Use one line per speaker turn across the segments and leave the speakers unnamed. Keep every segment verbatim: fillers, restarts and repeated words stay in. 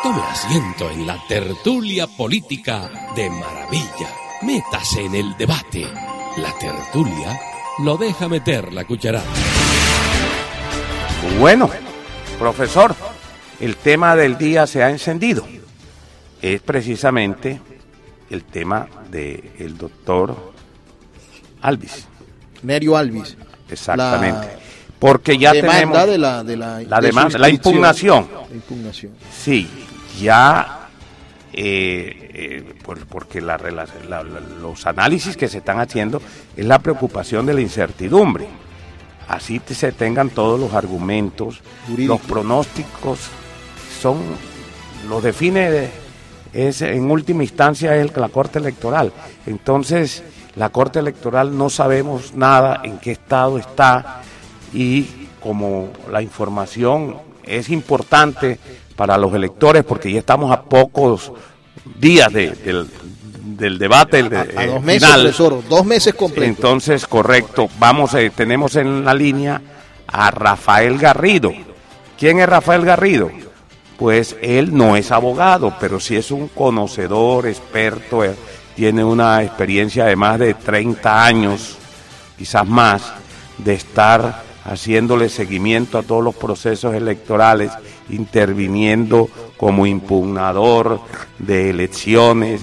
Tome asiento en la tertulia política de maravilla. Métase en el debate. La tertulia lo deja meter la cucharada.
Bueno, profesor, el tema del día se ha encendido. Es precisamente el tema del doctor Alvis.
Nerio Alvis.
Exactamente. La Porque ya
demanda
tenemos
de la, de la,
la
de
demanda, la impugnación.
La impugnación.
Sí, ya, eh, eh, por, porque la, la, la, los análisis que se están haciendo es la preocupación de la incertidumbre. Así se tengan todos los argumentos, jurídico. Los pronósticos son, los define, es en última instancia es la Corte Electoral. Entonces, la Corte Electoral no sabemos nada en qué estado está y como la información es importante para los electores porque ya estamos a pocos días de, del, del debate de,
a, a dos
eh,
meses,
final.
profesor, dos meses completos.
Entonces, correcto, vamos, eh, tenemos en la línea a Rafael Garrido. ¿Quién es Rafael Garrido? Pues él no es abogado, pero sí es un conocedor, experto, eh, tiene una experiencia de más de treinta años, quizás más, de estar haciéndole seguimiento a todos los procesos electorales, interviniendo como impugnador de elecciones,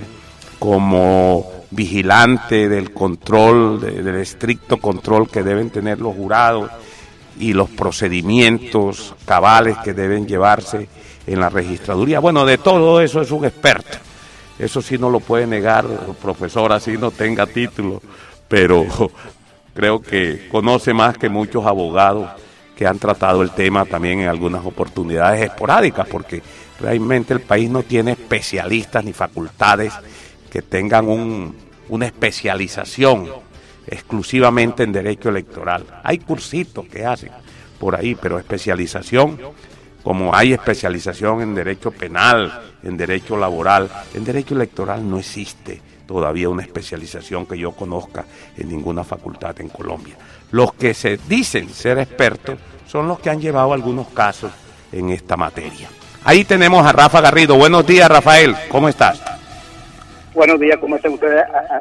como vigilante del control, de, del estricto control que deben tener los jurados y los procedimientos cabales que deben llevarse en la registraduría. Bueno, de todo eso es un experto. Eso sí no lo puede negar el profesor, así no tenga título, pero creo que conoce más que muchos abogados que han tratado el tema también en algunas oportunidades esporádicas, porque realmente el país no tiene especialistas ni facultades que tengan un, una especialización exclusivamente en derecho electoral. Hay cursitos que hacen por ahí, pero especialización, como hay especialización en derecho penal, en derecho laboral, en derecho electoral no existe todavía una especialización que yo conozca en ninguna facultad en Colombia. Los que se dicen ser expertos son los que han llevado algunos casos en esta materia. Ahí tenemos a Rafa Garrido. Buenos días, Rafael, ¿cómo estás?
Buenos días, ¿cómo están ustedes?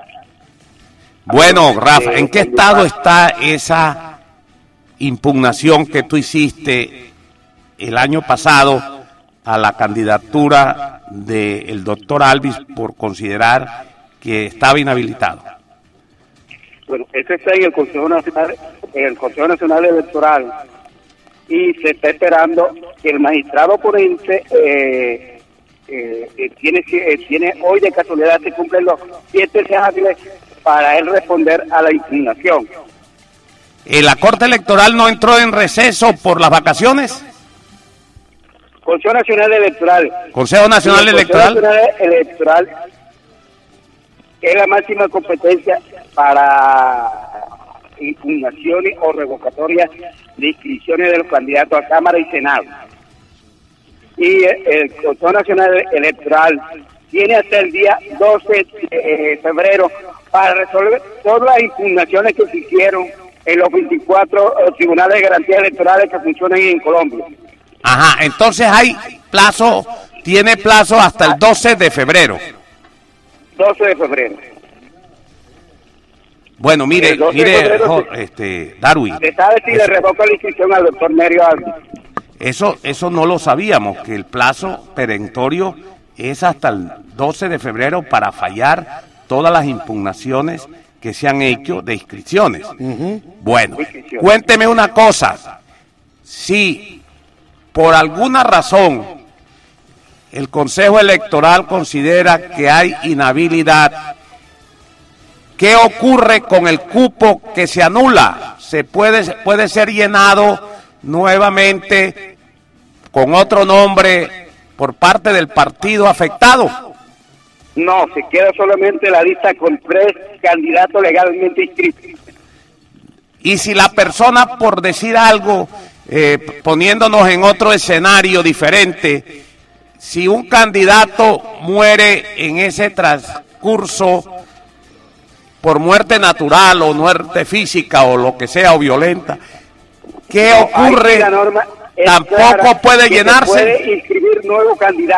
Bueno, Rafa, ¿en qué estado está esa impugnación que tú hiciste el año pasado a la candidatura del doctor Alvis por considerar que estaba inhabilitado?
Bueno, eso está en el Consejo Nacional, en el Consejo Nacional Electoral, y se está esperando que el magistrado ponente eh, eh, eh, tiene eh, tiene hoy de casualidad se cumplen los siete días hábiles para él responder a la impugnación.
¿Eh, ¿La Corte Electoral no entró en receso por las vacaciones?
Consejo Nacional Electoral.
Consejo Nacional Electoral.
Consejo Nacional Electoral es la máxima competencia para impugnaciones o revocatorias de inscripciones de los candidatos a Cámara y Senado. Y el Consejo Nacional Electoral tiene hasta el día doce de febrero para resolver todas las impugnaciones que se hicieron en los veinticuatro tribunales de garantías electorales que funcionan en Colombia.
Ajá, entonces hay plazo, tiene plazo hasta el doce de febrero.
doce de febrero.
Bueno, mire, mire,
febrero,
este, Darwin.
¿Se sabe si le revoca la inscripción al doctor Nerio Alvis?
Eso, eso no lo sabíamos, que el plazo perentorio es hasta el doce de febrero para fallar todas las impugnaciones que se han hecho de inscripciones. Uh-huh. Bueno, cuénteme una cosa. Si por alguna razón el Consejo Electoral considera que hay inhabilidad, ¿qué ocurre con el cupo que se anula? ¿Se puede, puede ser llenado nuevamente con otro nombre por parte del partido afectado?
No, se queda solamente la lista con tres candidatos legalmente inscritos.
Y si la persona, por decir algo, eh, poniéndonos en otro escenario diferente, si un candidato muere en ese transcurso por muerte natural o muerte física o lo que sea o violenta, ¿qué
no,
ocurre?
La norma es
Tampoco puede llenarse.
Se puede inscribir nuevo candidato.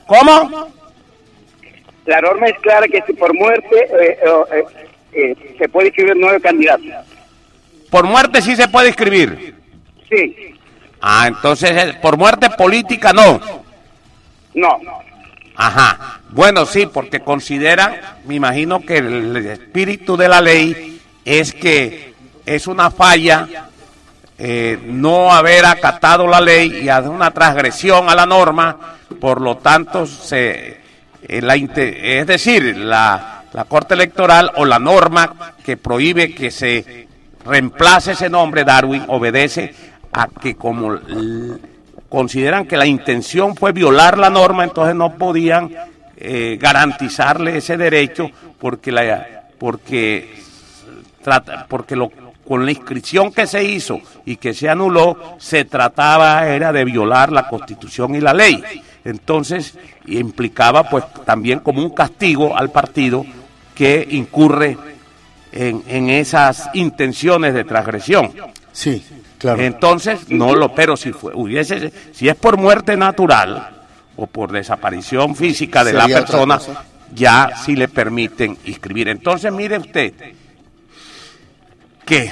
¿Cómo?
La norma es clara que si por muerte eh, eh, eh, se puede inscribir nueve candidatos.
Por muerte sí se puede inscribir.
Sí.
Ah, entonces por muerte política no.
No.
Ajá. Bueno, sí, porque consideran, me imagino que el espíritu de la ley es que es una falla eh, no haber acatado la ley y hacer una transgresión a la norma, por lo tanto, se, eh, la, es decir, la, la Corte Electoral o la norma que prohíbe que se reemplace ese nombre, Darwin, obedece a que como l, consideran que la intención fue violar la norma, entonces no podían eh, garantizarle ese derecho porque la porque trata porque lo con la inscripción que se hizo y que se anuló se trataba era de violar la Constitución y la ley. Entonces implicaba pues también como un castigo al partido que incurre en, en esas intenciones de transgresión.
Sí, claro.
Entonces, no lo, pero si fue, hubiese, si es por muerte natural o por desaparición física de
Sería
la persona,
otra cosa.
ya sí le permiten inscribir. Entonces, mire usted que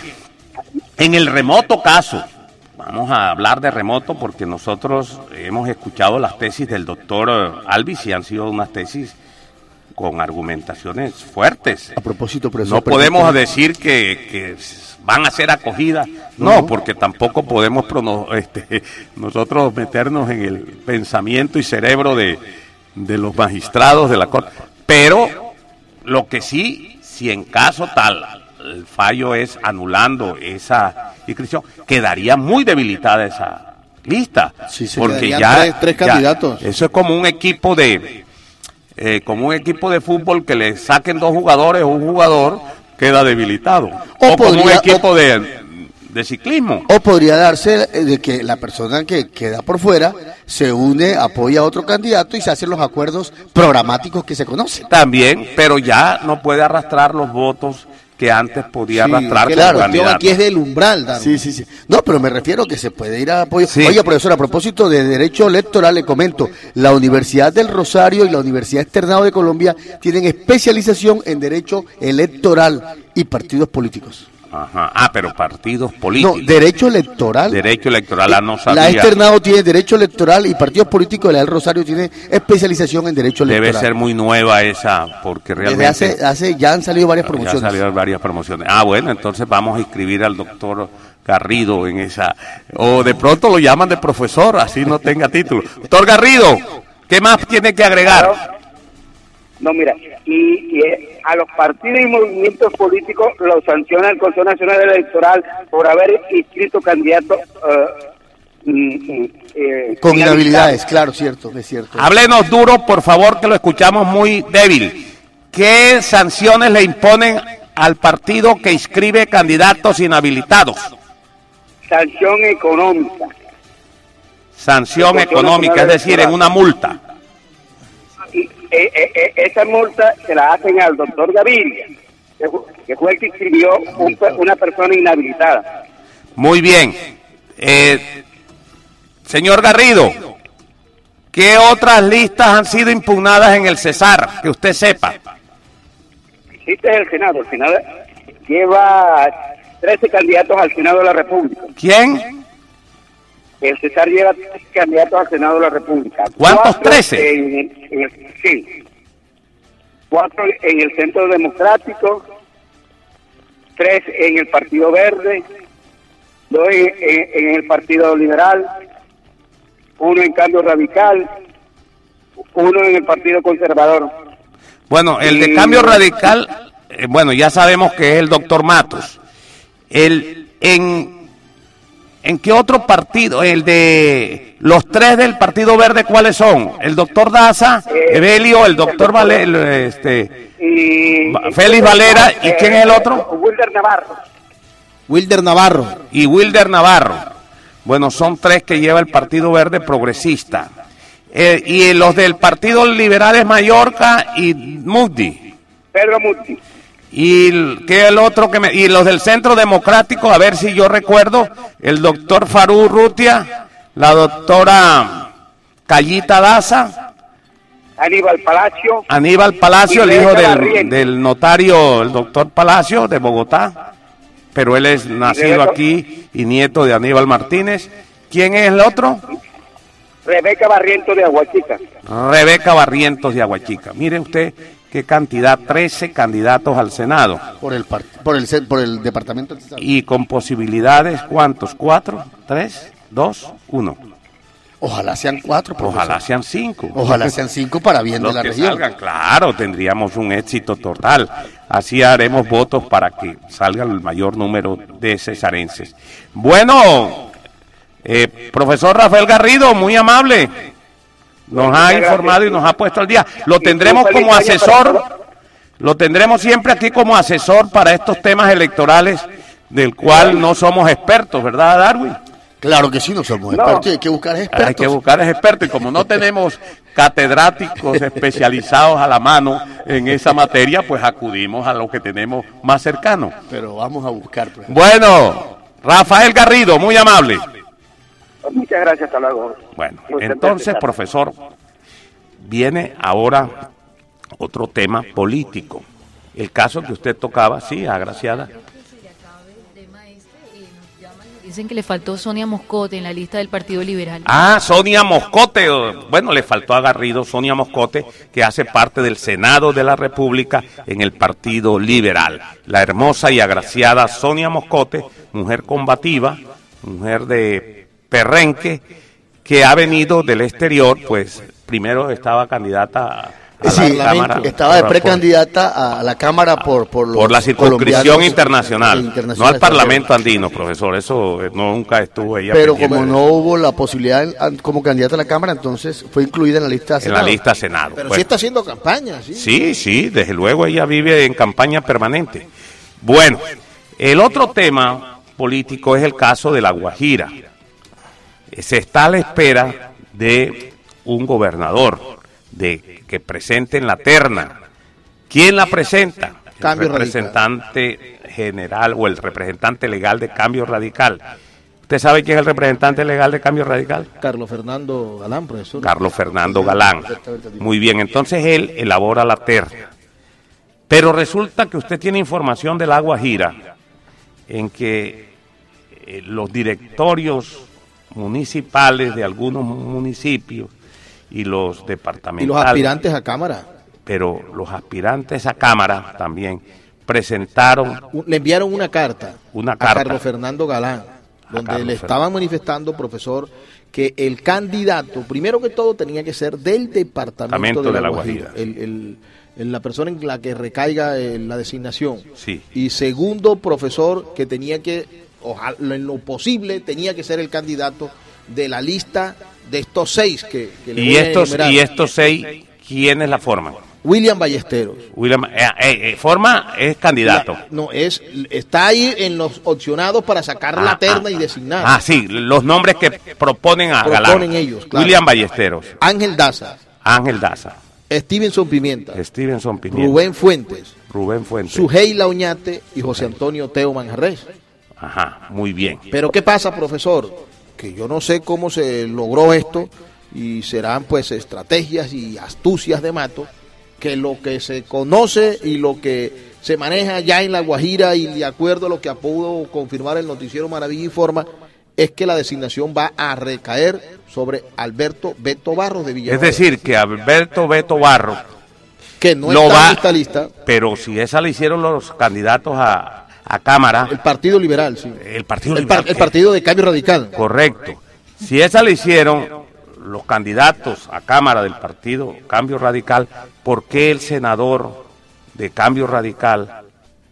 en el remoto caso, vamos a hablar de remoto porque nosotros hemos escuchado las tesis del doctor Alvis y han sido unas tesis con argumentaciones fuertes.
A propósito, profesor.
No podemos decir que, que van a ser acogidas, no, porque tampoco podemos prono, este, nosotros meternos en el pensamiento y cerebro de, de los magistrados de la Corte. Pero lo que sí, si en caso tal el fallo es anulando esa inscripción, quedaría muy debilitada esa lista,
Sí, se
porque
quedarían
ya,
tres, tres
ya
candidatos.
eso es como un equipo de eh, como un equipo de fútbol que le saquen dos jugadores o un jugador queda debilitado, o,
O
como un
podría-
equipo
o-
de, de ciclismo.
O podría darse eh, de que la persona que queda por fuera se une, apoya a otro candidato y se hacen los acuerdos programáticos que se conocen.
También, pero ya no puede arrastrar los votos que antes podía
Sí,
arrastrar
que
como
la cuestión
candidato.
aquí es del umbral, Darwin. Sí, sí, sí. No, pero me refiero que se puede ir a apoyo.
Sí.
Oye, profesor, a propósito de derecho electoral, le comento, la Universidad del Rosario y la Universidad Externado de Colombia tienen especialización en derecho electoral y partidos políticos.
Ajá. Ah, pero partidos
No,
políticos.
derecho electoral.
Derecho electoral, ah, no sabía.
La Externado tiene derecho electoral y partidos políticos, la del Rosario tiene especialización en derecho
Debe
electoral.
ser muy nueva esa, porque realmente
Desde hace, hace, ya han salido varias
ya
promociones.
salieron varias promociones. Ah, bueno, entonces vamos a inscribir al doctor Garrido en esa. O de pronto lo llaman de profesor, así no tenga título. Doctor Garrido, ¿qué más tiene que agregar?
No, mira, y, y eh, a los partidos y movimientos políticos los sanciona el Consejo Nacional Electoral por haber inscrito candidatos eh, mm, eh,
Con inhabilidades,
inhabilitados.
claro, cierto, es cierto.
Háblenos duro, por favor, que lo escuchamos muy débil. ¿Qué sanciones le imponen al partido que inscribe candidatos inhabilitados?
Sanción económica.
Sanción
El Consejo
económica, es
Nacional
decir, en
Electoral.
una multa.
Y, eh, eh, eh, esa multa se la hacen al doctor Gaviria, que, fu- que fue el que inscribió un pe- una persona inhabilitada.
Muy bien. Eh, señor Garrido, ¿qué otras listas han sido impugnadas en el Cesar? Que usted sepa.
Este es el Senado. El Senado lleva trece candidatos al Senado de la República.
¿Quién?
El Cesar lleva trece candidatos al Senado de la República.
¿Cuántos?
Cuatro
trece.
En, el- en el- sí. Cuatro en el Centro Democrático, tres en el Partido Verde, dos en, en- en el Partido Liberal, uno en Cambio Radical, uno en el Partido Conservador.
Bueno, el de
Y-
Cambio Radical, eh, bueno, ya sabemos que es el doctor Matos. El, en, ¿En qué otro partido? El de los tres del Partido Verde, ¿cuáles son? El doctor Daza,
Eh,
Evelio, el doctor
el
Vale,
doctor-
este,
Y,
Va- Félix Valera, ¿y quién es el otro?
Wilder Navarro.
Wilder Navarro.
y Wilder Navarro. Bueno, son tres que lleva el Partido Verde Progresista. Eh, y los del Partido Liberal es Mallorca y Mugdi.
Pedro Muti.
Y el, ¿qué el otro que me, y los del Centro Democrático, a ver si yo recuerdo, el doctor Farú Rutia, la doctora Callita Daza
Aníbal Palacio.
Aníbal Palacio, el hijo
Rebeca
del,
Barrientos.
del notario, el doctor Palacio, de Bogotá, pero él es nacido
Rebeca-
aquí y nieto de Aníbal Martínez. ¿Quién es el otro?
Rebeca Barrientos de Aguachica.
Rebeca Barrientos de Aguachica. Mire usted qué cantidad, trece candidatos al Senado.
Por el, par- por el, ce- por el departamento del Estado.
Y con posibilidades, ¿cuántos? ¿Cuatro? ¿Tres? ¿Dos? ¿Uno?
Ojalá sean cuatro, profesor.
Ojalá sean cinco.
Ojalá sean cinco para bien de
Los
la
que
región.
salgan, claro, tendríamos un éxito total. Así haremos votos para que salga el mayor número de cesarenses. Bueno, eh, profesor Rafael Garrido, muy amable. Nos ha
Muchas
informado
gracias.
y nos ha puesto al día. Lo
Y un
tendremos
feliz
como
año para
asesor,
todos.
lo tendremos siempre aquí como asesor para estos temas electorales del cual no somos expertos, ¿verdad, Darwin?
Claro que sí, no somos
No.
expertos, hay que buscar expertos.
Hay que buscar expertos y como no tenemos catedráticos especializados a la mano en esa materia, pues acudimos a lo que tenemos más cercano.
Pero vamos a buscar, profesor.
Bueno, Rafael Garrido, muy amable.
Muchas gracias, hasta luego.
Bueno,
Muy
entonces,
contento.
profesor, viene ahora otro tema político. El caso que usted tocaba, sí, agraciada.
Dicen que le faltó Sonia Moscote en la lista del Partido Liberal.
Ah, Sonia Moscote, bueno, le faltó a Garrido, Sonia Moscote, que hace parte del Senado de la República en el Partido Liberal. La hermosa y agraciada Sonia Moscote, mujer combativa, mujer de perrenque, que ha venido del exterior, pues primero estaba candidata a la
Sí,
Cámara.
estaba de
por-
precandidata a la Cámara por por, los
por la circunscripción
colombianos
internacional,
internacionales
no al
extranjeros.
Parlamento andino, profesor, eso eh, no, nunca estuvo ella
Pero
pendiente
como
de-
no hubo la posibilidad en- como candidata a la Cámara, entonces fue incluida en la lista de
en la
Senado.
lista Senado.
Pero
Bueno.
sí está haciendo campaña, ¿sí?
Sí, sí, desde luego ella vive en campaña permanente. Bueno, el otro tema político es el caso de La Guajira. Se está a la espera de un gobernador de que presenten la terna. ¿Quién la presenta?
Cambio
el representante general o el representante legal de Cambio Radical. ¿Usted sabe quién es el representante legal de Cambio Radical?
Carlos Fernando Galán, profesor.
Carlos Fernando Galán. Muy bien, entonces él elabora la terna. Pero resulta que usted tiene información de La Guajira en que eh, los directorios municipales de algunos municipios y los
Y
departamentales,
los aspirantes a Cámara.
pero los aspirantes a Cámara también presentaron
Un- Le enviaron una carta,
Una
a
carta.
Carlos Fernando Galán, donde
Carlos
le
Fer-
estaban manifestando, profesor, que el candidato, primero que todo, tenía que ser del departamento de La, Guajira, El, el- el- la persona en la que recaiga eh, la designación.
Sí.
Y segundo, profesor, que tenía que, ojalá, en lo posible, tenía que ser el candidato de la lista de estos seis que, que le
y
voy a
estos
enumerar.
y estos seis, ¿quiénes la forman?
William Ballesteros.
William, eh, eh, eh, forma es candidato.
La- no, es, está ahí en los opcionados para sacar
Ah,
la terna
ah,
y designar.
Ah, sí, los nombres que proponen a
Proponen
Galán.
ellos, claro.
William Ballesteros,
Ángel Daza,
Ángel Daza,
Stevenson Pimienta,
Stevenson Pimienta,
Rubén Fuentes,
Rubén Fuentes.
Suheila Oñate y José Antonio Teo Manjarres.
Ajá, muy bien.
Pero ¿qué pasa, profesor? Que yo no sé cómo se logró esto y serán pues estrategias y astucias de Mato, que lo que se conoce y lo que se maneja ya en La Guajira y de acuerdo a lo que pudo confirmar el noticiero Maravilla Informa, es que la designación va a recaer sobre Alberto Beto Barros de
Es
Villanueva.
decir, que Alberto Beto Barro,
que no
lo
está
va-
en esta lista,
pero si esa la hicieron los candidatos a, a Cámara,
el Partido Liberal, sí.
el Partido
El,
Liberal,
par- el Partido de Cambio Radical.
correcto. Si esa la hicieron los candidatos a Cámara del Partido Cambio Radical, ¿por qué el senador de Cambio Radical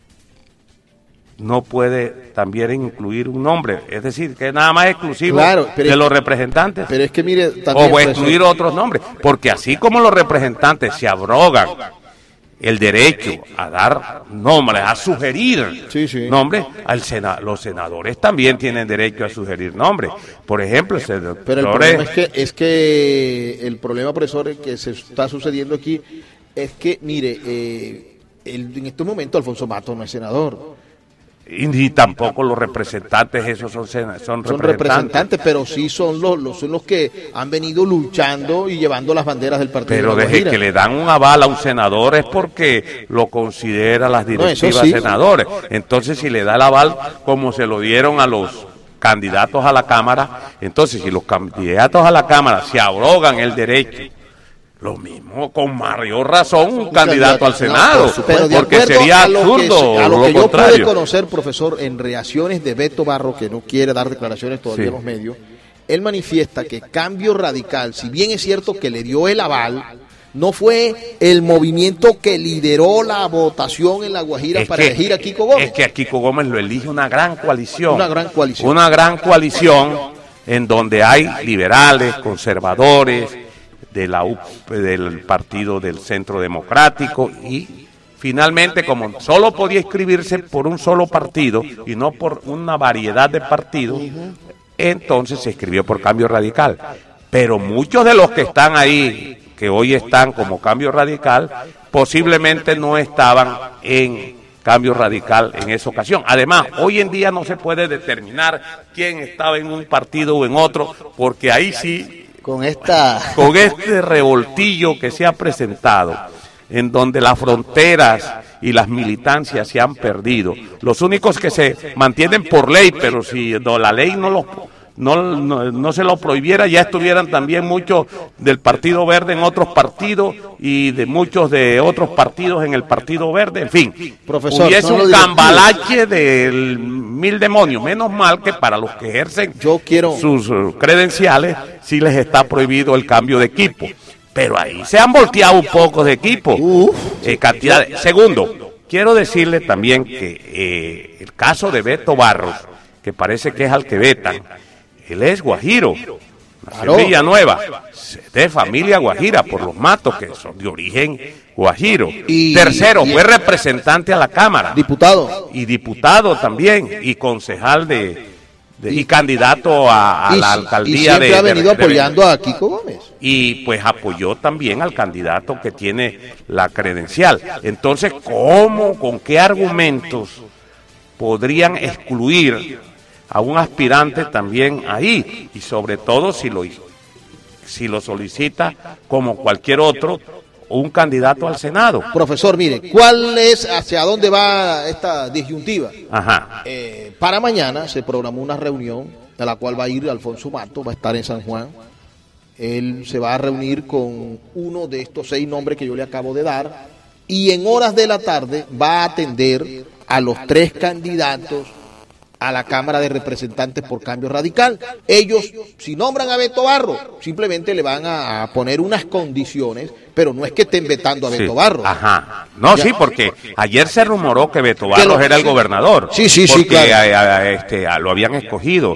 no puede también incluir un nombre? Es decir, que es nada más exclusivo
Claro, pero
de
es-
los representantes.
Pero es que mire,
O
también,
voy a
profesor,
excluir otros nombres, porque así como los representantes se abrogan el derecho a dar nombres, a sugerir
Sí, sí.
nombres, al sena- los senadores también tienen derecho a sugerir nombres. Por ejemplo, el senador
Pero el problema es que, es que el problema, profesor, que se está sucediendo aquí es que, mire, eh, el- en este momento Alfonso Mato no es senador.
Y ni tampoco los representantes, esos son, son,
Son
representantes.
representantes, pero sí son los, los, son los que han venido luchando y llevando las banderas del partido.
Pero
de la
desde
Guajira.
que le dan un aval a un senador es porque lo considera las directivas
No, eso sí.
senadores. Entonces, si le da el aval como se lo dieron a los candidatos a la Cámara, entonces si los candidatos a la Cámara se abrogan el derecho, lo mismo con mayor razón un, un candidato, candidato al Senado,
no, pero de
porque sería
a lo
absurdo
que, a lo,
lo
que yo
contrario.
pude conocer, profesor, en reacciones de Beto Barro, que no quiere dar declaraciones todavía
Sí.
en los medios, él manifiesta que Cambio Radical, si bien es cierto que le dio el aval, no fue el movimiento que lideró la votación en La Guajira
Es
para
que,
elegir a Kiko Gómez.
Es que a Kiko Gómez lo elige una gran coalición.
Una gran coalición.
Una gran coalición en donde hay liberales, conservadores, de la U P, del Partido del Centro Democrático, y finalmente, como solo podía inscribirse por un solo partido y no por una variedad de partidos, entonces se inscribió por Cambio Radical. Pero muchos de los que están ahí, que hoy están como Cambio Radical, posiblemente no estaban en Cambio Radical en esa ocasión. Además, hoy en día no se puede determinar quién estaba en un partido o en otro, porque ahí sí,
Con esta...
con este revoltillo que se ha presentado, en donde las fronteras y las militancias se han perdido, los únicos que se mantienen por ley, pero si no, la ley no los no, no, no se lo prohibiera, ya estuvieran también muchos del Partido Verde en otros partidos y de muchos de otros partidos en el Partido Verde, en fin,
Profesor,
hubiese
son
un
los directivos.
cambalache del mil demonios. Menos mal que para los que ejercen
Yo quiero-
sus uh, credenciales sí les está prohibido el cambio de equipo, pero ahí se han volteado un poco de equipo.
Uf.
Eh, cantidad de- Segundo, quiero decirle también que eh, el caso de Beto Barros, que parece que es al que vetan, él es guajiro, nació
Claro.
en Villanueva, de familia guajira por los Matos, que son de origen guajiro.
Y-
Tercero,
y-
fue representante a la Cámara
Diputado.
y diputado también, y concejal de, de- y candidato a, a
y,
la
y
alcaldía
siempre
de,
ha
de-
venido
de-
apoyando a Kiko Gómez.
y pues apoyó también al candidato que tiene la credencial. Entonces, ¿cómo, con qué argumentos podrían excluir a un aspirante también ahí? Y sobre todo si lo, si lo solicita como cualquier otro, un candidato al Senado.
Profesor, mire, ¿cuál es, hacia dónde va esta disyuntiva?
Ajá.
Eh, para mañana se programó una reunión a la cual va a ir Alfonso Mato, va a estar en San Juan. Él se va a reunir con uno de estos seis nombres que yo le acabo de dar y en horas de la tarde va a atender a los tres candidatos a la Cámara de Representantes por Cambio Radical. Ellos, si nombran a Beto Barro, simplemente le van a, a poner unas condiciones, pero no es que estén vetando a Beto
Sí.
Barro.
Ajá. No,
Ya.
sí, porque ayer se rumoró que Beto
Que lo-
Barros era el
sí.
gobernador.
Sí, sí, sí,
porque
claro.
a- a- a- este, a- lo habían escogido.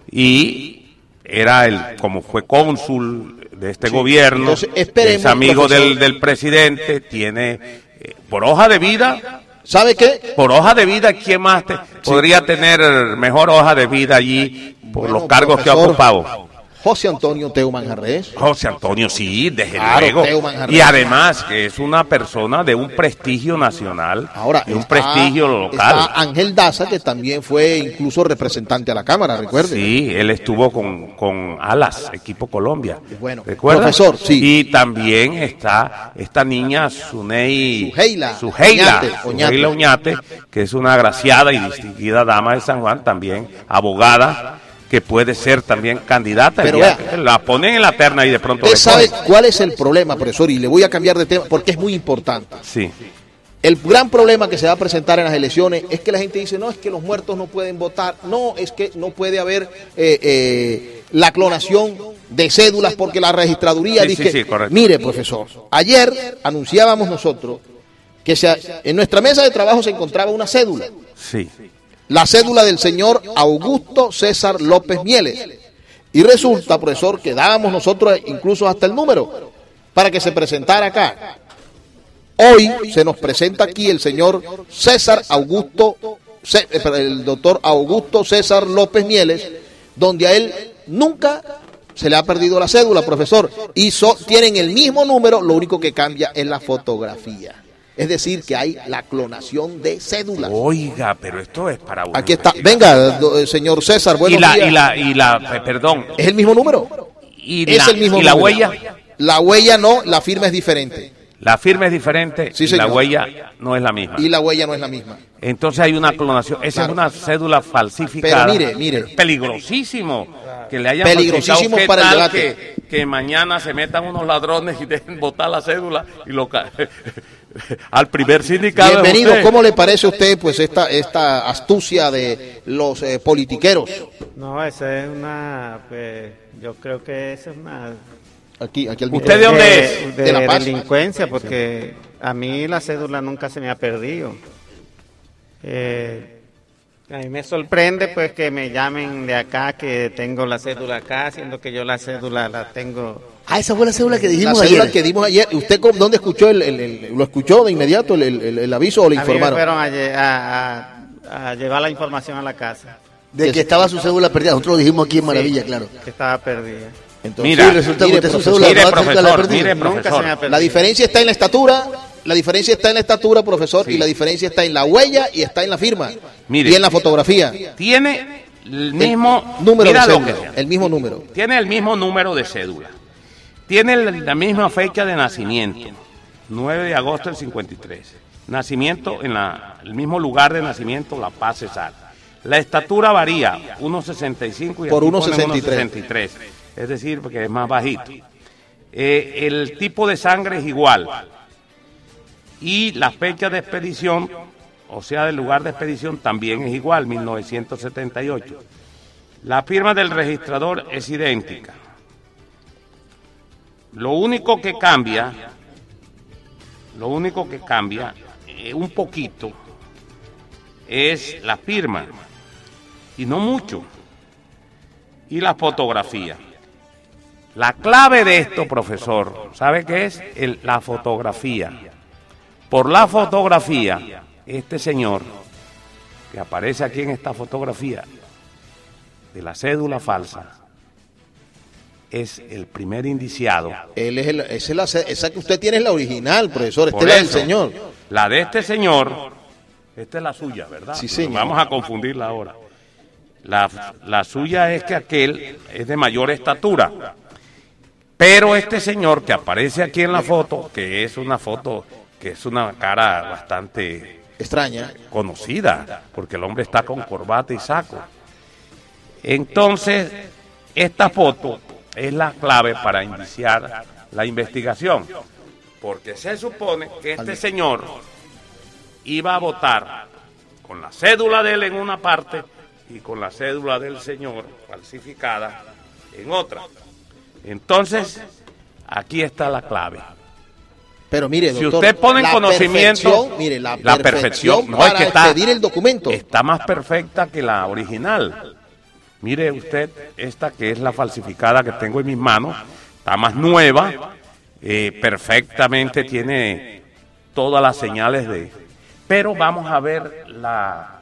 Y era el, como fue cónsul de este
Sí.
gobierno,
Entonces, esperemos,
es amigo
profesor.
del, del presidente, tiene, eh, por hoja de vida,
¿Sabe qué?
por hoja de vida, ¿quién más te- podría tener mejor hoja de vida allí por
Bueno,
los cargos que ha
profesor,
ocupado?
José Antonio Teo Manjarres.
José Antonio, sí, desde
Claro,
luego.
Teo Manjarres.
Y además que es una persona de un prestigio nacional,
Ahora,
de un
está-
prestigio local.
Está Ángel Daza, que también fue incluso representante a la Cámara, recuerde.
Sí, él estuvo con, con Alas, Equipo Colombia.
Bueno,
¿Recuerda?
profesor, sí.
Y también está esta niña, Sunei...
Suheila
Suheila,
Oñate, Oñate.
Suheila Oñate, que es una agraciada y distinguida dama de San Juan, también abogada, que puede ser también candidata.
Pero
Ya,
vea.
la ponen en la terna y de pronto
Usted
le
sabe
cogen.
cuál es el problema, profesor, y le voy a cambiar de tema porque es muy importante.
Sí.
El gran problema que se va a presentar en las elecciones es que la gente dice, no, es que los muertos no pueden votar, no, es que no puede haber eh, eh, la clonación de cédulas porque la registraduría
Sí,
dice,
sí, sí, correcto.
mire, profesor, ayer anunciábamos nosotros que se, en nuestra mesa de trabajo se encontraba una cédula,
Sí.
la cédula del señor Augusto César López Mieles. Y resulta, profesor, que dábamos nosotros incluso hasta el número para que se presentara acá. Hoy se nos presenta aquí el señor César Augusto, Ce- eh, perdón, el doctor Augusto César López Mieles, donde a él nunca se le ha perdido la cédula, profesor, y so- tienen el mismo número, lo único que cambia es la fotografía. Es decir, que hay la clonación de cédulas.
Oiga, pero esto es para una
Aquí está.
investigación.
Venga, do- señor César,
Y
buenos
la,
días.
y la, y la, perdón,
¿Es el mismo número?
y
Es
la,
el mismo
y la
número.
huella,
La huella no, la firma es diferente.
la firma es diferente
Sí,
y la
señor.
huella no es la misma.
Y la huella no es la misma.
Entonces hay una clonación. Esa
Claro.
es una cédula falsificada.
Pero mire, mire.
Es peligrosísimo que le hayan
Peligrosísimo
falsificado. ¿Qué
para el
tal
debate?
Que, que mañana se metan unos ladrones y dejen botar la cédula y lo ca- al primer sindicato. de
Bienvenido.
usted.
¿Cómo le parece a usted pues esta esta astucia de los eh, politiqueros?
No, esa es una, pues, yo creo que esa es una
Aquí, aquí al
¿Usted de dónde es?
de,
De La Paz.
delincuencia, porque a mí la cédula nunca se me ha perdido. Eh, a mí me sorprende pues que me llamen de acá que tengo la cédula acá, siendo que yo la cédula la tengo.
Ah, esa fue la cédula que
La
dijimos
cédula
ayer.
que dimos ayer. ¿Usted cómo- dónde escuchó el, el- el- lo escuchó de inmediato el, el- el- el aviso o le
A mí me
informaron?
fueron a, lle- a- a- a llevar la información a la casa,
De que estaba su cédula perdida. Nosotros lo dijimos aquí en Maravilla, claro.
que estaba perdida.
Entonces,
Mira,
Sí, resulta que
mire,
usted su
profesor,
cédula
mire,
no la
profesor,
perdido.
mire,
Nunca se me ha
profesor.
perdido.
la diferencia está en la estatura, la diferencia está en la estatura, profesor, y la diferencia está en la huella y está en la firma.
Mire.
Y en la fotografía.
Tiene el mismo
número
mira
de
lo
cédula,
que sea.
el mismo número.
Tiene el mismo número de cédula. Tiene el- la misma fecha de nacimiento, nueve de agosto del cincuenta y tres. Nacimiento en la, el mismo lugar de nacimiento, La Paz, Cesar. La estatura varía, uno sesenta y cinco y
Por
aquí
uno
ponen
sesenta y tres.
uno sesenta y tres. Es decir, porque es más bajito. Eh, el tipo de sangre es igual. Y la fecha de expedición, o sea, del lugar de expedición, también es igual, mil novecientos setenta y ocho. La firma del registrador es idéntica. Lo único que cambia, lo único que cambia, eh, un poquito, es la firma, y no mucho, y la fotografía. La clave de esto, profesor, ¿sabe qué es? El- la fotografía. Por la fotografía, este señor, que aparece aquí en esta fotografía, de la cédula falsa, es el primer indiciado.
Él es el, esa, es la, ce- esa que usted tiene es la original, profesor, esta
Por
es la del
eso,
señor.
La de este señor, esta es la suya, ¿verdad?
Sí, señor.
Vamos a confundirla ahora. La, la suya es que aquel es de mayor estatura. Pero este señor que aparece aquí en la foto, que es una foto, que es una cara bastante
Extraña.
conocida, porque el hombre está con corbata y saco. Entonces, esta foto es la clave para iniciar la investigación, porque se supone que este señor iba a votar con la cédula de él en una parte y con la cédula del señor falsificada en otra. Entonces, aquí está la clave.
Pero mire,
Si
doctor,
usted pone en
la
conocimiento,
perfección, mire, la,
la
perfección,
perfección, no, es
para
que está-
expedir el documento.
Está más perfecta que la original. Mire usted, esta que es la falsificada que tengo en mis manos, está más nueva, eh, perfectamente tiene todas las señales de... Pero vamos a ver la...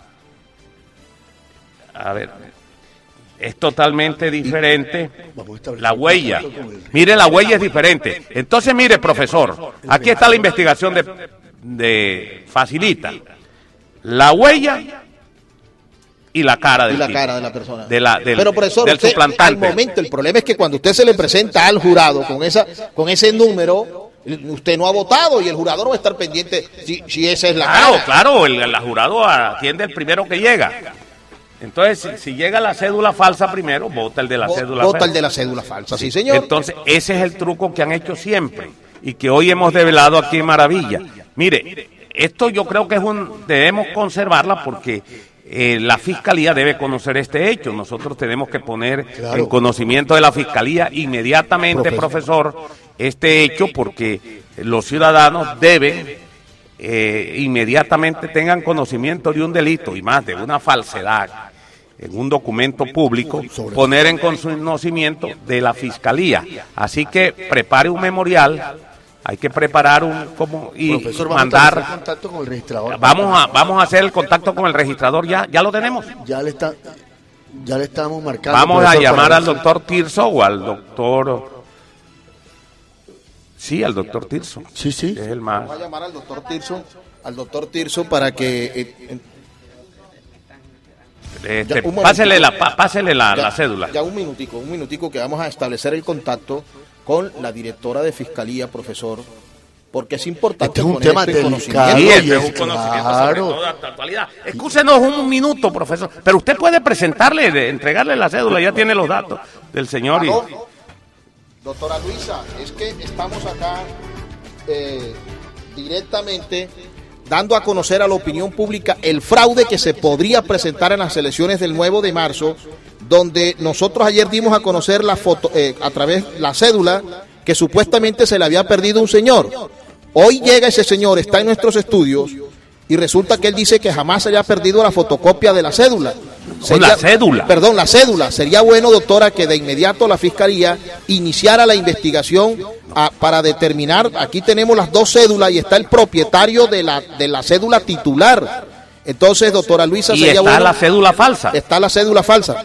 A ver, es totalmente diferente la huella. Mire, la huella es diferente. Entonces, mire, profesor, aquí está la investigación de, de Facilita. La huella y la cara del
Y la
tipo,
cara de la persona.
de la- del,
Pero profesor,
del
usted, al
suplantante.
momento, el problema es que cuando usted se le presenta al jurado con esa, con ese número, usted no ha votado y el jurado no va a estar pendiente si, si esa es la
Claro,
cara.
claro, el, el jurado atiende el primero que llega. Entonces, si, si llega la cédula falsa primero, vota el de la
Vo-
cédula
Vota
falsa.
el de la cédula falsa, sí, señor.
Entonces, ese es el truco que han hecho siempre y que hoy hemos develado aquí en Maravilla. Mire, esto yo creo que es un debemos conservarla porque eh, la Fiscalía debe conocer este hecho. Nosotros tenemos que poner en conocimiento de la Fiscalía inmediatamente, profesor, este hecho porque los ciudadanos deben eh, inmediatamente tengan conocimiento de un delito y más de una falsedad en un documento público, poner en conocimiento de la Fiscalía. Así que prepare un memorial, hay que preparar un como y
Profesor, vamos a establecer
mandar.
contacto con el registrador.
Vamos a vamos a hacer el contacto con el registrador ya, ya lo tenemos.
Ya le está, ya le estamos marcando.
Vamos a
profesor,
llamar
para
al
ver si-
doctor Tirso o al doctor Sí, al doctor Tirso.
Sí, sí.
Es el más.
Vamos a llamar al doctor Tirso, al doctor Tirso para que... Eh, eh,
Este,
Ya, un
pásele la,
momentico.
pa- pásele la,
ya,
la cédula.
Ya un minutico, un minutico que vamos a establecer el contacto con la directora de Fiscalía, profesor, porque es importante
Este es un
poner
tema
esto en
delicado.
conocimiento.
Sí,
Claro,
este
y
es un
es
conocimiento
claro.
sobre toda actualidad. Excúsenos un minuto, profesor, pero usted puede presentarle, de- entregarle la cédula, ya tiene los datos del señor. Y...
¿Aló? Doctora Luisa, es que estamos acá eh, directamente dando a conocer a la opinión pública el fraude que se podría presentar en las elecciones del nueve de marzo, donde nosotros ayer dimos a conocer la foto, eh, a través de la cédula que supuestamente se le había perdido un señor. Hoy llega ese señor, está en nuestros estudios y resulta que él dice que jamás se haya perdido la fotocopia de la cédula.
Con la cédula.
Perdón, la cédula. Sería bueno, doctora, que de inmediato la Fiscalía iniciara la investigación a- para determinar, aquí tenemos las dos cédulas y está el propietario de la, de la cédula titular. Entonces, doctora Luisa,
Y
sería
está
bueno...
la cédula falsa.
Está la cédula falsa.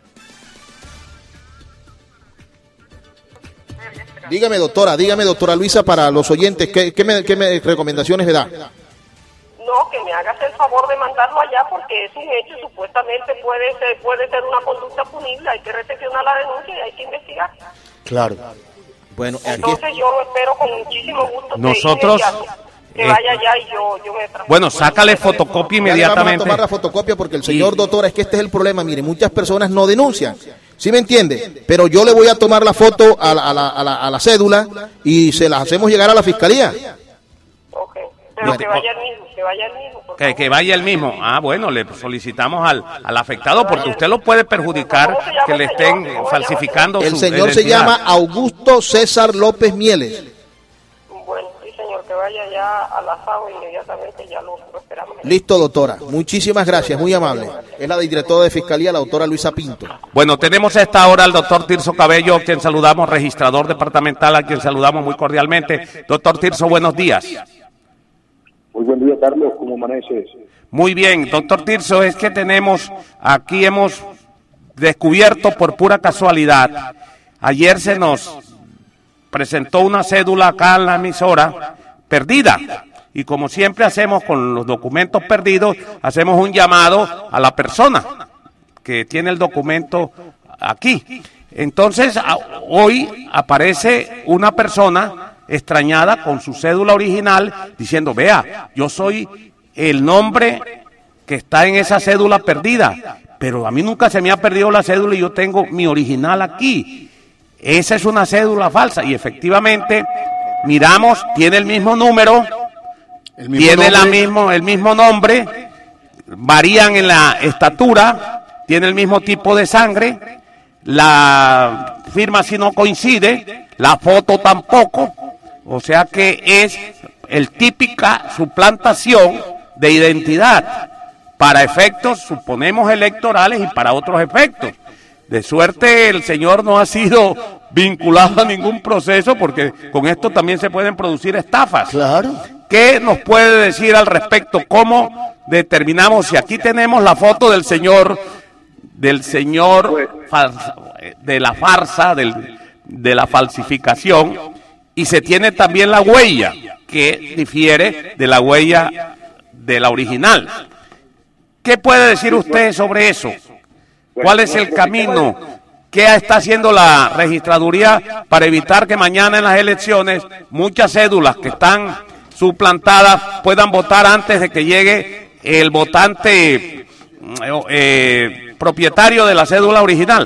Dígame, doctora, dígame, doctora Luisa, para los oyentes, ¿qué, qué, me, qué me recomendaciones le da?
No, que me hagas el favor de mandarlo allá porque es un hecho y supuestamente puede ser, puede ser una conducta punible, hay que recepcionar la denuncia y hay que investigar.
Claro.
Bueno, aquí
Entonces yo lo espero con muchísimo gusto. de
Nosotros,
inmediato, Que
eh,
vaya allá y yo, yo me transfiero.
Bueno, sácale fotocopia
ya le vamos a
inmediatamente.
tomar la fotocopia porque el señor doctora, es que este es el problema, mire, muchas personas no denuncian, ¿sí me entiende? Pero yo le voy a tomar la foto a la, a la, a la, a la cédula y se la hacemos llegar a la Fiscalía.
Ok, pero
Bueno,
que vaya el mismo, que vaya el mismo. por
Que,
favor.
que vaya el mismo. Ah, bueno, le solicitamos al, al afectado porque usted lo puede perjudicar que le estén falsificando
El
su
señor se
identidad.
llama Augusto César López Mieles.
Bueno, sí señor, que vaya ya al asado inmediatamente, ya lo, lo esperamos.
Listo, doctora. Muchísimas gracias, muy amable. Es la directora de Fiscalía, la doctora Luisa Pinto.
Bueno, tenemos a esta hora al doctor Tirso Cabello, a quien saludamos, registrador departamental, a quien saludamos muy cordialmente. Doctor Tirso, buenos días.
Muy buen día, Carlos. ¿Cómo amaneces?
Muy bien, doctor Tirso, es que tenemos, aquí hemos descubierto por pura casualidad, ayer se nos presentó una cédula acá en la emisora, perdida, y como siempre hacemos con los documentos perdidos, hacemos un llamado a la persona que tiene el documento aquí. Entonces, a- hoy aparece una persona extrañada con su cédula original diciendo, vea, yo soy el nombre que está en esa cédula perdida, pero a mí nunca se me ha perdido la cédula y yo tengo mi original aquí. Esa es una cédula falsa y efectivamente miramos, tiene el mismo número,
El mismo
tiene la
nombre.
mismo, el mismo nombre, varían en la estatura, tiene el mismo tipo de sangre, la firma si no coincide, la foto tampoco, o sea que es el típica suplantación de identidad para efectos, suponemos, electorales y para otros efectos. De suerte el señor no ha sido vinculado a ningún proceso porque con esto también se pueden producir estafas.
Claro.
¿Qué nos puede decir al respecto? ¿Cómo determinamos si aquí tenemos la foto del señor, del señor farsa- de la farsa, del, de la falsificación, y se tiene también la huella, que difiere de la huella de la original? ¿Qué puede decir usted sobre eso? ¿Cuál es el camino? ¿Qué está haciendo la registraduría para evitar que mañana en las elecciones muchas cédulas que están suplantadas puedan votar antes de que llegue el votante eh, eh, propietario de la cédula original?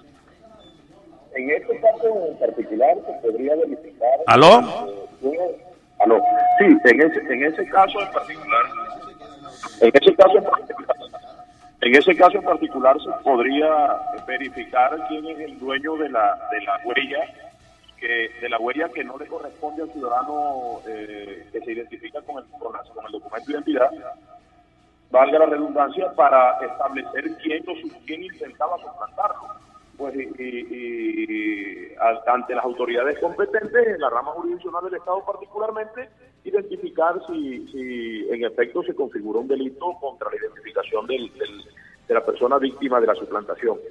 En este caso en particular se podría verificar...
¿Aló?
Eh, ¿Aló? Sí, en ese, en ese caso en particular... En ese caso en particular... En ese caso en particular se podría verificar quién es el dueño de la de la huella que de la huella que no le corresponde al ciudadano eh, que se identifica con el con, la- con el documento de identidad, valga la redundancia, para establecer quién lo su- quién intentaba suplantarlo. Pues y, y- y al- ante las autoridades competentes en la rama jurisdiccional del Estado particularmente, identificar si, si en efecto se configura un delito contra la identificación del, del- de la persona víctima de la suplantación.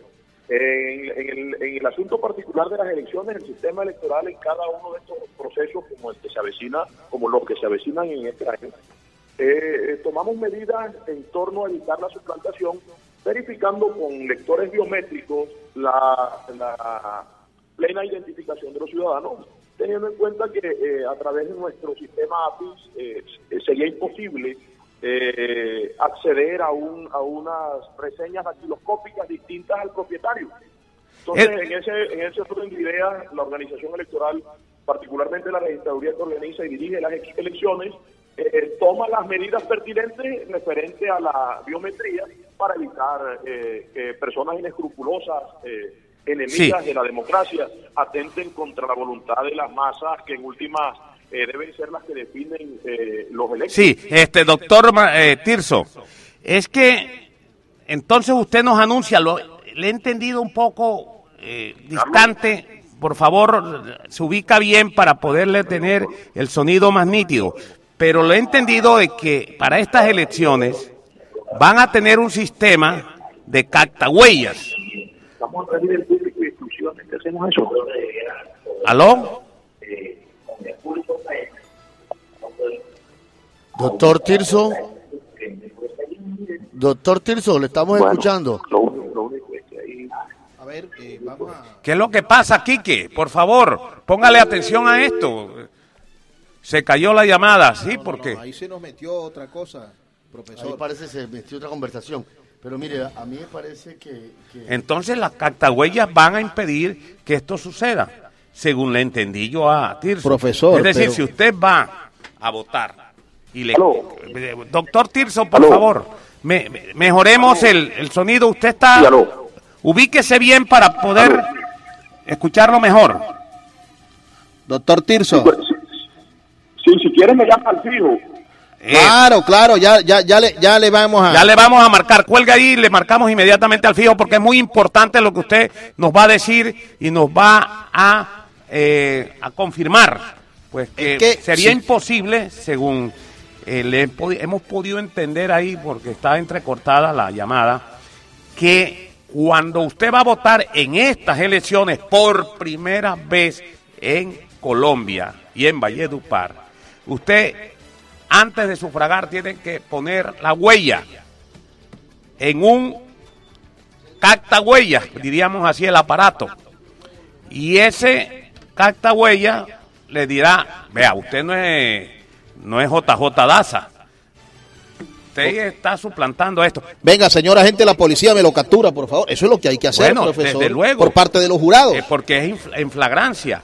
En, en, el, en el asunto particular de las elecciones, el sistema electoral en cada uno de estos procesos, como el que se avecina, como los que se avecinan en este año, eh, tomamos medidas en torno a evitar la suplantación, verificando con lectores biométricos la, la plena identificación de los ciudadanos, teniendo en cuenta que eh, a través de nuestro sistema A P I S eh, sería imposible Eh, acceder a un a unas reseñas dactiloscópicas distintas al propietario. Entonces, eh. en ese en ese orden de ideas, la organización electoral, particularmente la registraduría que organiza y dirige las elecciones, eh, toma las medidas pertinentes referente a la biometría para evitar eh, que personas inescrupulosas, eh, enemigas sí. de la democracia, atenten contra la voluntad de las masas que en últimas Eh, deben ser las que definen eh, los electos.
Sí, este doctor eh, Tirso, es que entonces usted nos anuncia, lo, le he entendido un poco eh, distante, por favor, se ubica bien para poderle tener el sonido más nítido, pero lo he entendido de que para estas elecciones van a tener un sistema de captahuellas.
Vamos a pedir el público de instrucciones, ¿qué hacemos eso?
¿Aló?
Doctor Tirso, doctor Tirso, le estamos bueno, escuchando.
Lo único, lo único es que ahí...
A ver, eh, vamos a...
¿Qué es lo que pasa, Quique? Por favor, póngale atención a esto. Se cayó la llamada, ¿sí?
No, no,
porque
no, ahí se nos metió otra cosa, profesor.
Ahí parece que se metió otra conversación. Pero mire, a mí me parece que... que...
Entonces las captahuellas van a impedir que esto suceda, según le entendí yo a Tirso.
Profesor,
es decir,
pero...
si usted va a votar y le...
Aló.
Doctor Tirso, por
Aló.
favor, me, me, mejoremos el, el sonido. Usted está...
Sí, aló.
Ubíquese bien para poder
aló.
escucharlo mejor.
Doctor Tirso.
Sí, sí, si quieres me llama al fijo.
Eh,
claro, claro, ya, ya, ya, le, ya le vamos a...
Ya le vamos a marcar. Cuelga ahí y le marcamos inmediatamente al fijo porque es muy importante lo que usted nos va a decir y nos va a, eh, a confirmar. Pues que,
Es que
sería
sí.
imposible, según eh, le he podi- hemos podido entender ahí, porque está entrecortada la llamada, que cuando usted va a votar en estas elecciones por primera vez en Colombia y en Valledupar, usted... antes de sufragar tienen que poner la huella en un captahuellas, diríamos así el aparato. Y ese captahuellas le dirá, vea, usted no es, no es J J Daza. Usted está suplantando esto.
Venga, señor agente de la policía, me lo captura, por favor. Eso es lo que hay que hacer,
Bueno,
profesor,
desde luego.
por parte de los jurados.
Eh, porque es en, en flagrancia.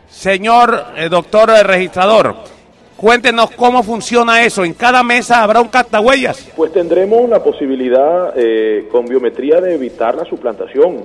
Señor eh, doctor eh, registrador, cuéntenos cómo funciona eso. ¿En cada mesa habrá un captahuellas?
Pues tendremos la posibilidad eh, con biometría de evitar la suplantación.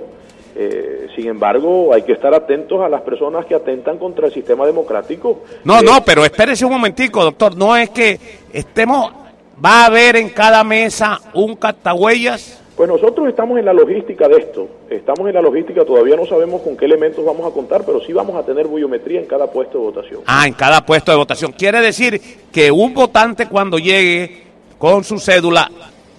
Eh, sin embargo, hay que estar atentos a las personas que atentan contra el sistema democrático.
No,
Eh,
no, pero espérese un momentico, doctor. No es que estemos... ¿Va a haber en cada mesa un captahuellas?
Pues nosotros estamos en la logística de esto. Estamos en la logística, todavía no sabemos con qué elementos vamos a contar, pero sí vamos a tener biometría en cada puesto de votación.
Ah, en cada puesto de votación. Quiere decir que un votante cuando llegue con su cédula,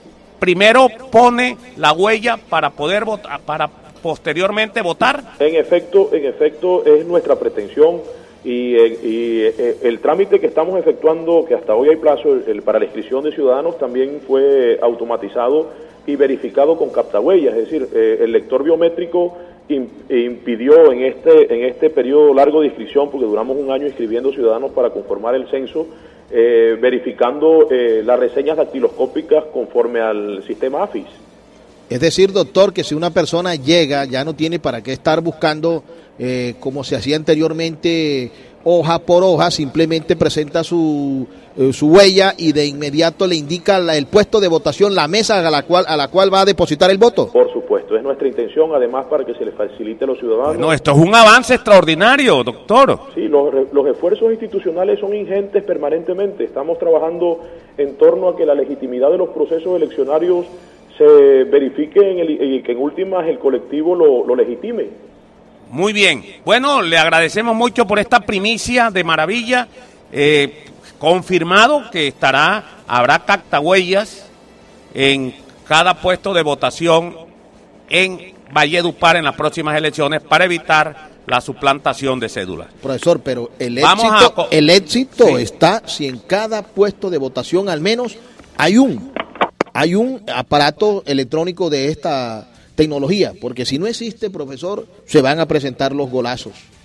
primero pone la huella para poder votar, para posteriormente votar.
En efecto, en efecto es nuestra pretensión y, eh, y eh, el trámite que estamos efectuando, que hasta hoy hay plazo, el, el para la inscripción de ciudadanos también fue automatizado y verificado con captahuellas, es decir, eh, el lector biométrico im, impidió en este en este periodo largo de inscripción, porque duramos un año inscribiendo ciudadanos para conformar el censo, eh, verificando eh, las reseñas dactiloscópicas conforme al sistema A F I S.
Es decir, doctor, que si una persona llega, ya no tiene para qué estar buscando, eh, como se hacía anteriormente, hoja por hoja, simplemente presenta su, eh, su huella y de inmediato le indica la, el puesto de votación, la mesa a la cual a la cual va a depositar el voto.
Por supuesto, es nuestra intención, además, para que se les facilite a los ciudadanos.
No, esto es un avance extraordinario, doctor.
Sí, los, los esfuerzos institucionales son ingentes permanentemente. Estamos trabajando en torno a que la legitimidad de los procesos eleccionarios se verifique en el, y que en últimas el colectivo lo, lo legitime.
Muy bien. Bueno, le agradecemos mucho por esta primicia de maravilla. Eh, confirmado que estará, habrá captahuellas en cada puesto de votación en Valledupar en las próximas elecciones para evitar la suplantación de cédulas.
Profesor, pero el
Vamos
éxito,
a...
el éxito
Sí.
está si en cada puesto de votación al menos hay un, hay un aparato electrónico de esta tecnología, porque si no existe, profesor, se van a presentar los golazos.